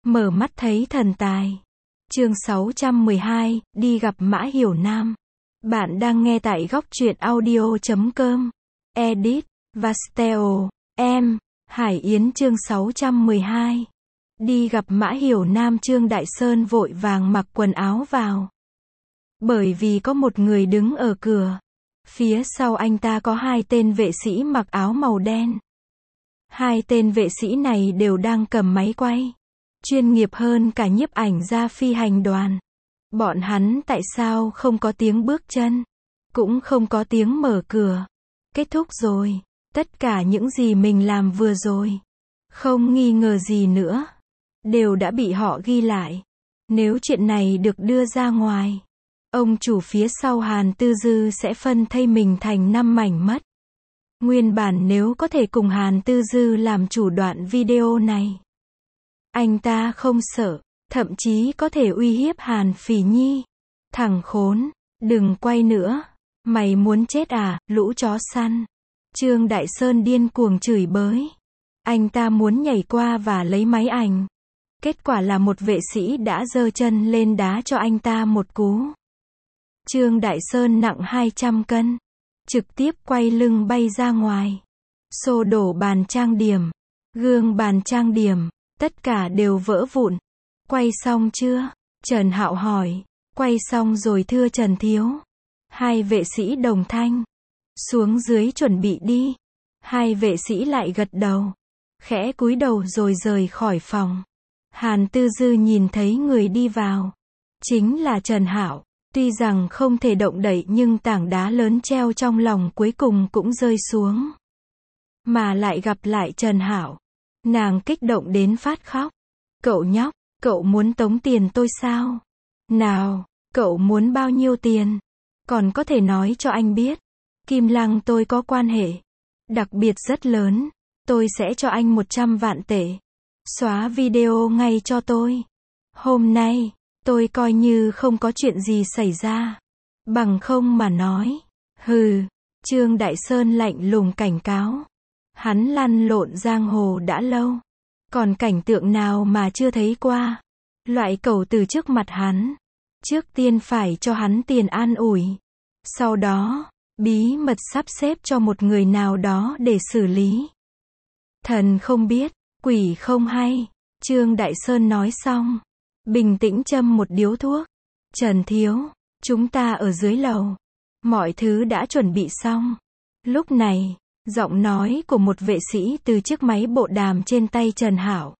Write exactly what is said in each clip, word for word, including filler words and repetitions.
Mở mắt thấy thần tài. Chương sáu trăm mười hai, đi gặp Mã Hiểu Nam. Bạn đang nghe tại góc truyện audio chấm com. Edit, Vasteo, em, Hải Yến chương sáu trăm mười hai. Đi gặp Mã Hiểu Nam. Trương Đại Sơn vội vàng mặc quần áo vào. Bởi vì có một người đứng ở cửa. Phía sau anh ta có hai tên vệ sĩ mặc áo màu đen. Hai tên vệ sĩ này đều đang cầm máy quay. Chuyên nghiệp hơn cả nhiếp ảnh gia phi hành đoàn. Bọn hắn tại sao không có tiếng bước chân? Cũng không có tiếng mở cửa. Kết thúc rồi. Tất cả những gì mình làm vừa rồi. Không nghi ngờ gì nữa. Đều đã bị họ ghi lại. Nếu chuyện này được đưa ra ngoài. Ông chủ phía sau Hàn Tư Dư sẽ phân thây mình thành năm mảnh mất. Nguyên bản nếu có thể cùng Hàn Tư Dư làm chủ đoạn video này. Anh ta không sợ, thậm chí có thể uy hiếp Hàn Phỉ Nhi. Thằng khốn, đừng quay nữa. Mày muốn chết à, lũ chó săn. Trương Đại Sơn điên cuồng chửi bới. Anh ta muốn nhảy qua và lấy máy ảnh. Kết quả là một vệ sĩ đã giơ chân lên đá cho anh ta một cú. Trương Đại Sơn nặng hai trăm cân. Trực tiếp quay lưng bay ra ngoài. Xô đổ bàn trang điểm. Gương bàn trang điểm. Tất cả đều vỡ vụn. Quay xong chưa? Trần Hạo hỏi. Quay xong rồi thưa Trần Thiếu. Hai vệ sĩ đồng thanh. Xuống dưới chuẩn bị đi. Hai vệ sĩ lại gật đầu. Khẽ cúi đầu rồi rời khỏi phòng. Hàn Tư Dư nhìn thấy người đi vào. Chính là Trần Hạo. Tuy rằng không thể động đậy nhưng tảng đá lớn treo trong lòng cuối cùng cũng rơi xuống. Mà lại gặp lại Trần Hạo. Nàng kích động đến phát khóc. Cậu nhóc, cậu muốn tống tiền tôi sao? Nào, cậu muốn bao nhiêu tiền? Còn có thể nói cho anh biết. Kim Lăng tôi có quan hệ. Đặc biệt rất lớn. Tôi sẽ cho anh một trăm vạn tệ. Xóa video ngay cho tôi. Hôm nay, tôi coi như không có chuyện gì xảy ra. Bằng không mà nói. Hừ, Trương Đại Sơn lạnh lùng cảnh cáo. Hắn lăn lộn giang hồ đã lâu. Còn cảnh tượng nào mà chưa thấy qua. Loại cầu từ trước mặt hắn. Trước tiên phải cho hắn tiền an ủi. Sau đó, bí mật sắp xếp cho một người nào đó để xử lý. Thần không biết, quỷ không hay. Trương Đại Sơn nói xong. Bình tĩnh châm một điếu thuốc. Trần Thiếu, chúng ta ở dưới lầu. Mọi thứ đã chuẩn bị xong. Lúc này, giọng nói của một vệ sĩ từ chiếc máy bộ đàm trên tay Trần Hạo.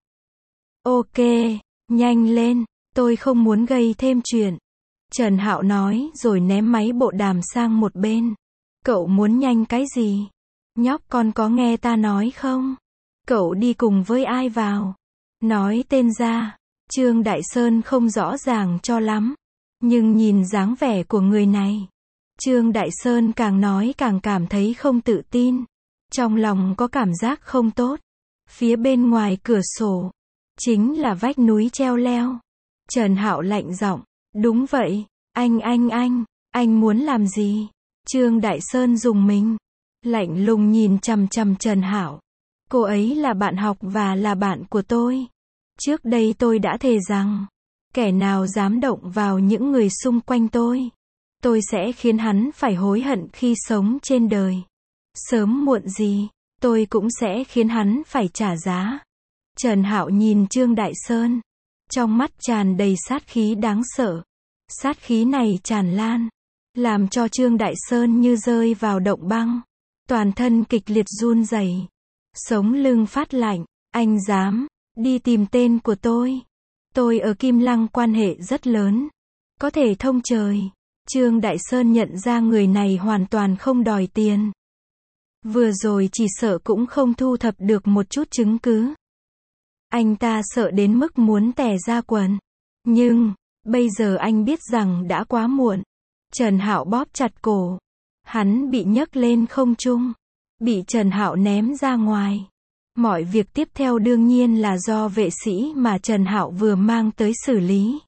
Ok, nhanh lên, tôi không muốn gây thêm chuyện. Trần Hạo nói rồi ném máy bộ đàm sang một bên. Cậu muốn nhanh cái gì? Nhóc con có nghe ta nói không? Cậu đi cùng với ai vào? Nói tên ra. Trương Đại Sơn không rõ ràng cho lắm. Nhưng nhìn dáng vẻ của người này. Trương Đại Sơn càng nói càng cảm thấy không tự tin. Trong lòng có cảm giác không tốt. Phía bên ngoài cửa sổ. Chính là vách núi treo leo. Trần Hạo lạnh giọng. Đúng vậy. Anh anh anh. Anh muốn làm gì? Trương Đại Sơn dùng mình. Lạnh lùng nhìn chằm chằm Trần Hạo. Cô ấy là bạn học và là bạn của tôi. Trước đây tôi đã thề rằng. Kẻ nào dám động vào những người xung quanh tôi. Tôi sẽ khiến hắn phải hối hận khi sống trên đời. Sớm muộn gì, tôi cũng sẽ khiến hắn phải trả giá. Trần Hạo nhìn Trương Đại Sơn. Trong mắt tràn đầy sát khí đáng sợ. Sát khí này tràn lan. Làm cho Trương Đại Sơn như rơi vào động băng. Toàn thân kịch liệt run rẩy. Sống lưng phát lạnh. Anh dám, đi tìm tên của tôi. Tôi ở Kim Lăng quan hệ rất lớn. Có thể thông trời. Trương Đại Sơn nhận ra người này hoàn toàn không đòi tiền. Vừa rồi chỉ sợ cũng không thu thập được một chút chứng cứ. Anh ta sợ đến mức muốn tè ra quần. Nhưng, bây giờ anh biết rằng đã quá muộn. Trần Hạo bóp chặt cổ. Hắn bị nhấc lên không trung. Bị Trần Hạo ném ra ngoài. Mọi việc tiếp theo đương nhiên là do vệ sĩ mà Trần Hạo vừa mang tới xử lý.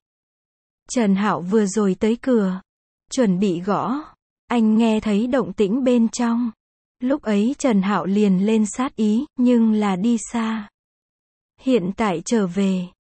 Trần Hạo vừa rồi tới cửa. Chuẩn bị gõ. Anh nghe thấy động tĩnh bên trong. Lúc ấy Trần Hạo liền lên sát ý, nhưng là đi xa. Hiện tại trở về.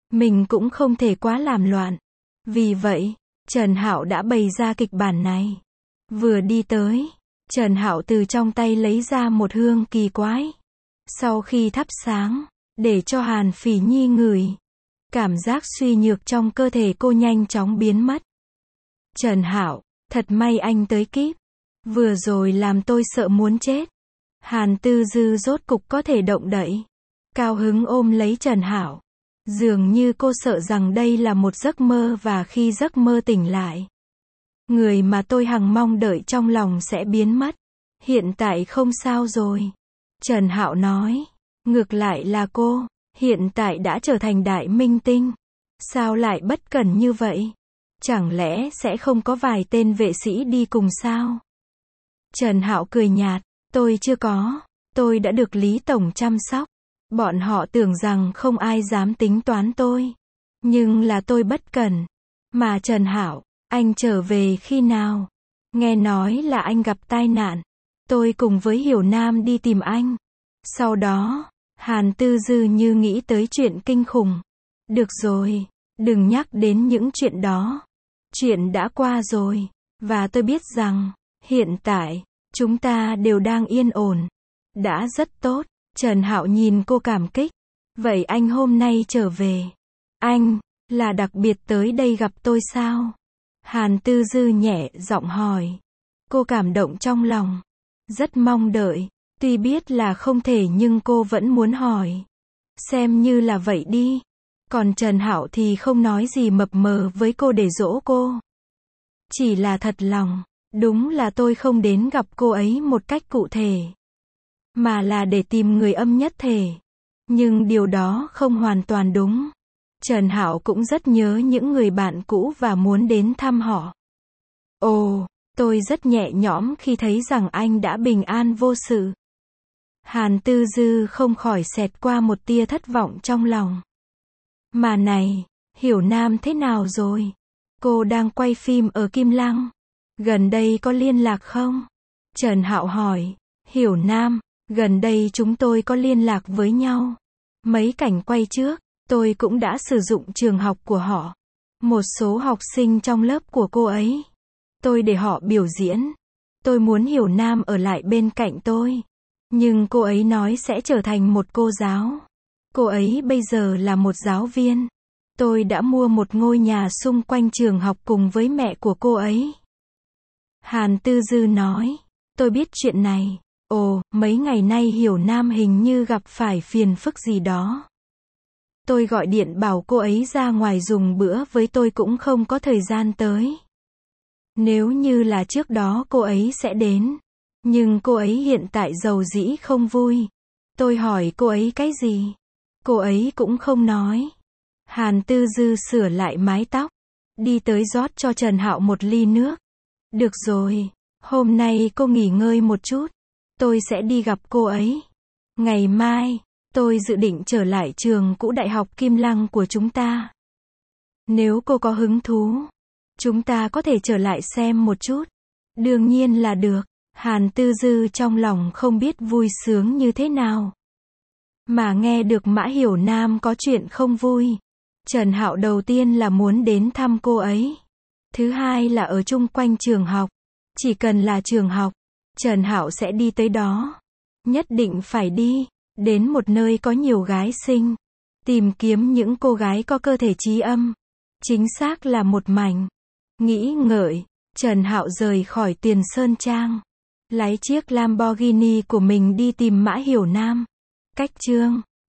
mình cũng không thể quá làm loạn. Vì vậy, Trần Hạo đã bày ra kịch bản này. Vừa đi tới, Trần Hạo từ trong tay lấy ra một hương kỳ quái. Sau khi thắp sáng, để cho Hàn Phỉ Nhi ngửi, cảm giác suy nhược trong cơ thể cô nhanh chóng biến mất. Trần Hạo, thật may anh tới kịp. Vừa rồi làm tôi sợ muốn chết. Hàn Tư Dư rốt cục có thể động đậy. Cao hứng ôm lấy Trần Hạo. Dường như cô sợ rằng đây là một giấc mơ và khi giấc mơ tỉnh lại, người mà tôi hằng mong đợi trong lòng sẽ biến mất. Hiện tại không sao rồi. Trần Hạo nói. Ngược lại là cô, hiện tại đã trở thành đại minh tinh. Sao lại bất cẩn như vậy? Chẳng lẽ sẽ không có vài tên vệ sĩ đi cùng sao? Trần Hạo cười nhạt. Tôi chưa có. Tôi đã được Lý Tổng chăm sóc. Bọn họ tưởng rằng không ai dám tính toán tôi. Nhưng là tôi bất cẩn. Mà Trần Hạo, anh trở về khi nào? Nghe nói là anh gặp tai nạn. Tôi cùng với Hiểu Nam đi tìm anh. Sau đó, Hàn Tư Dư như nghĩ tới chuyện kinh khủng. Được rồi, đừng nhắc đến những chuyện đó. Chuyện đã qua rồi. Và tôi biết rằng, hiện tại, chúng ta đều đang yên ổn. Đã rất tốt. Trần Hạo nhìn cô cảm kích. Vậy anh hôm nay trở về. Anh, là đặc biệt tới đây gặp tôi sao? Hàn Tư Dư nhẹ giọng hỏi. Cô cảm động trong lòng. Rất mong đợi. Tuy biết là không thể nhưng cô vẫn muốn hỏi. Xem như là vậy đi. Còn Trần Hạo thì không nói gì mập mờ với cô để dỗ cô. Chỉ là thật lòng. Đúng là tôi không đến gặp cô ấy một cách cụ thể. Mà là để tìm người âm nhất thể. Nhưng điều đó không hoàn toàn đúng. Trần Hạo cũng rất nhớ những người bạn cũ và muốn đến thăm họ. Ồ, tôi rất nhẹ nhõm khi thấy rằng anh đã bình an vô sự. Hàn Tư Dư không khỏi xẹt qua một tia thất vọng trong lòng. Mà này, Hiểu Nam thế nào rồi? Cô đang quay phim ở Kim Lăng. Gần đây có liên lạc không? Trần Hạo hỏi. Hiểu Nam, gần đây chúng tôi có liên lạc với nhau. Mấy cảnh quay trước, tôi cũng đã sử dụng trường học của họ. Một số học sinh trong lớp của cô ấy. Tôi để họ biểu diễn. Tôi muốn Hiểu Nam ở lại bên cạnh tôi. Nhưng cô ấy nói sẽ trở thành một cô giáo. Cô ấy bây giờ là một giáo viên. Tôi đã mua một ngôi nhà xung quanh trường học cùng với mẹ của cô ấy. Hàn Tư Dư nói. Tôi biết chuyện này. Ồ, mấy ngày nay Hiểu Nam hình như gặp phải phiền phức gì đó. Tôi gọi điện bảo cô ấy ra ngoài dùng bữa với tôi cũng không có thời gian tới. Nếu như là trước đó cô ấy sẽ đến. Nhưng cô ấy hiện tại giàu dĩ không vui. Tôi hỏi cô ấy cái gì? Cô ấy cũng không nói. Hàn Tư Dư sửa lại mái tóc. Đi tới rót cho Trần Hạo một ly nước. Được rồi, hôm nay cô nghỉ ngơi một chút. Tôi sẽ đi gặp cô ấy. Ngày mai, tôi dự định trở lại trường cũ Đại học Kim Lăng của chúng ta. Nếu cô có hứng thú, chúng ta có thể trở lại xem một chút. Đương nhiên là được. Hàn Tư Dư trong lòng không biết vui sướng như thế nào. Mà nghe được Mã Hiểu Nam có chuyện không vui. Trần Hạo đầu tiên là muốn đến thăm cô ấy. Thứ hai là ở chung quanh trường học. Chỉ cần là trường học, Trần Hạo sẽ đi tới đó. Nhất định phải đi. Đến một nơi có nhiều gái xinh. Tìm kiếm những cô gái có cơ thể trí âm. Chính xác là một mảnh. Nghĩ ngợi, Trần Hạo rời khỏi Tiền Sơn Trang. Lái chiếc Lamborghini của mình đi tìm Mã Hiểu Nam. Cách chương